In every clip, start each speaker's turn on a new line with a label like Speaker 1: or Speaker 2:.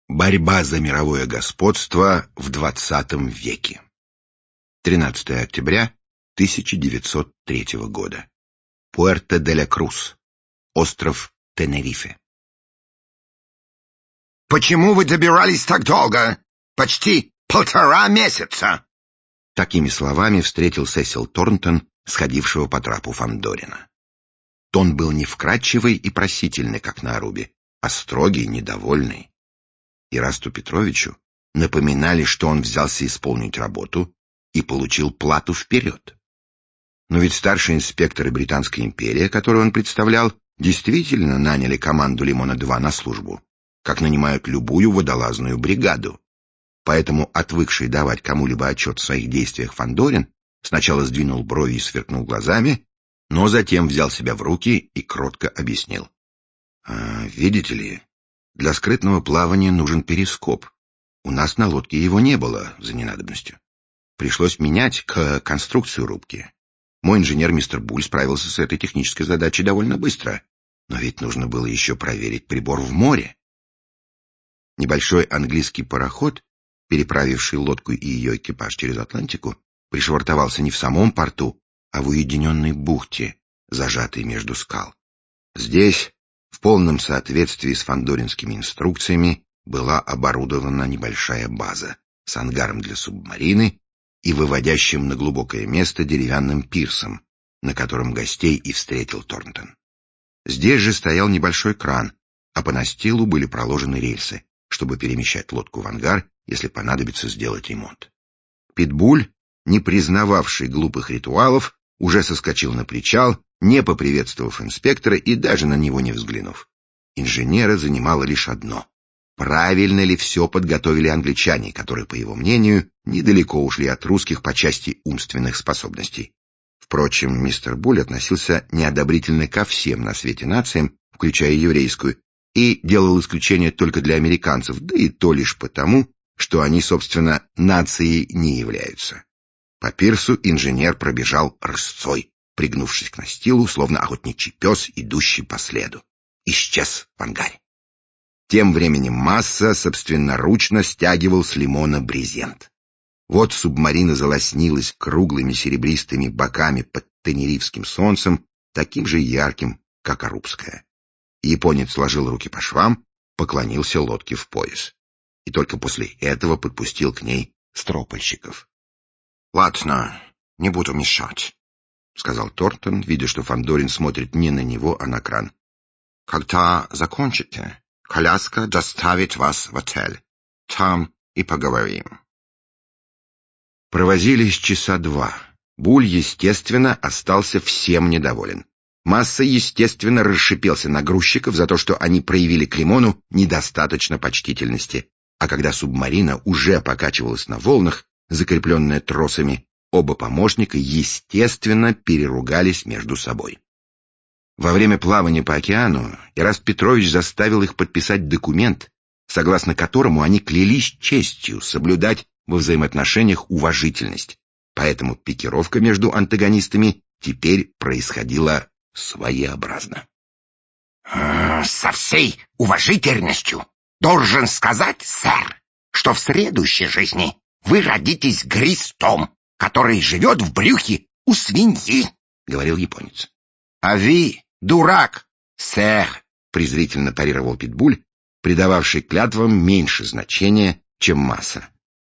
Speaker 1: Борьба за мировое господство в XX веке. 13 октября 1903 года. Пуэрто-де-ля-Крус. Остров Тенерифе.
Speaker 2: «Почему вы добирались так долго? Почти 1,5 месяца!»
Speaker 1: Такими словами встретил Сесил Торнтон, сходившего по трапу Фандорина. Тон был не вкрадчивый и просительный, как на Арубе, а строгий, недовольный. Ирасту Петровичу напоминали, что он взялся исполнить работу и получил плату вперед. Но ведь старшие инспекторы Британской империи, которую он представлял, действительно наняли команду «Лимона-2» на службу, как нанимают любую водолазную бригаду. Поэтому отвыкший давать кому-либо отчет в своих действиях Фандорин сначала сдвинул брови и сверкнул глазами, но затем взял себя в руки и кротко объяснил. «Видите ли, для скрытного плавания нужен перископ. У нас на лодке его не было за ненадобностью. Пришлось менять конструкцию рубки. Мой инженер мистер Буль справился с этой технической задачей довольно быстро, но ведь нужно было еще проверить прибор в море». Небольшой английский пароход, переправивший лодку и ее экипаж через Атлантику, пришвартовался не в самом порту, а в уединенной бухте, зажатой между скал. Здесь, в полном соответствии с фандоринскими инструкциями, была оборудована небольшая база с ангаром для субмарины и выводящим на глубокое место деревянным пирсом, на котором гостей и встретил Торнтон. Здесь же стоял небольшой кран, а по настилу были проложены рельсы, чтобы перемещать лодку в ангар, если понадобится сделать ремонт. Питбуль, не признававший глупых ритуалов, уже соскочил на причал, не поприветствовав инспектора и даже на него не взглянув. Инженера занимало лишь одно — правильно ли все подготовили англичане, которые, по его мнению, недалеко ушли от русских по части умственных способностей. Впрочем, мистер Буль относился неодобрительно ко всем на свете нациям, включая еврейскую, и делал исключение только для американцев, да и то лишь потому, что они, собственно, нацией не являются. По пирсу инженер пробежал рысцой, пригнувшись к настилу, словно охотничий пес, идущий по следу. Исчез в ангаре. Тем временем Масса собственноручно стягивал с лимона брезент. Вот субмарина залоснилась круглыми серебристыми боками под тенерифским солнцем, таким же ярким, как арубская. Японец сложил руки по швам, поклонился лодке в пояс. И только после этого подпустил к ней стропольщиков. — Ладно, не буду мешать, — сказал Торнтон, видя, что Фандорин смотрит не на него, а на кран. — Когда закончите, коляска доставит вас в отель. Там и поговорим. Провозились часа два. Буль, естественно, остался всем недоволен. Масса, естественно, расшипелся на грузчиков за то, что они проявили к Лимону недостаточно почтительности. А когда субмарина уже покачивалась на волнах, закрепленная тросами, оба помощника, естественно, переругались между собой. Во время плавания по океану Ираст Петрович заставил их подписать документ, согласно которому они клялись честью соблюдать во взаимоотношениях уважительность. Поэтому пикировка между антагонистами теперь происходила своеобразно.
Speaker 2: «Со всей уважительностью должен сказать, сэр, что в следующей жизни вы родитесь глистом, который живет в брюхе у свиньи», — говорил японец. «А вы дурак, сэр», — презрительно парировал Питбуль, придававший клятвам меньше значения, чем Масса.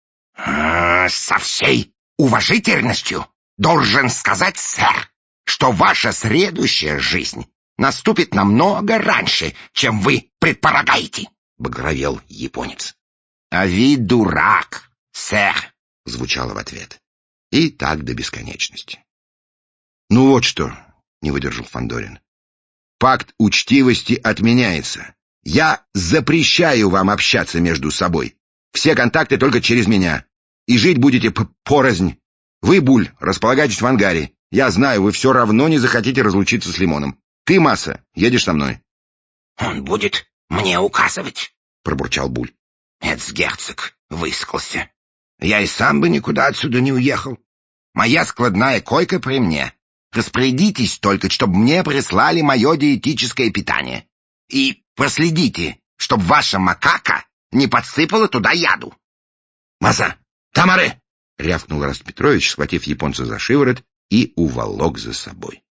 Speaker 2: «Со всей уважительностью должен сказать, сэр, что ваша следующая жизнь наступит намного раньше, чем вы предполагаете», — багровел японец. «А вы дурак, сэр», — звучало в ответ. И так до бесконечности.
Speaker 1: «Ну вот что», — не выдержал Фандорин. «Пакт учтивости отменяется. Я запрещаю вам общаться между собой. Все контакты только через меня. И жить будете порознь. Вы, Буль, располагайтесь в ангаре. Я знаю, вы все равно не захотите разлучиться с Лимоном. Ты, Масса, едешь со мной».
Speaker 2: «Он будет мне указывать», — пробурчал Буль. «Эцгерцог выискался. Я и сам бы никуда отсюда не уехал. Моя складная койка при мне. Распорядитесь только, чтобы мне прислали мое диетическое питание. И проследите, чтобы ваша макака не подсыпала туда яду.
Speaker 1: «Маса! Тамаре!» — рявкнул Раст Петрович, схватив японца за шиворот и уволок за собой.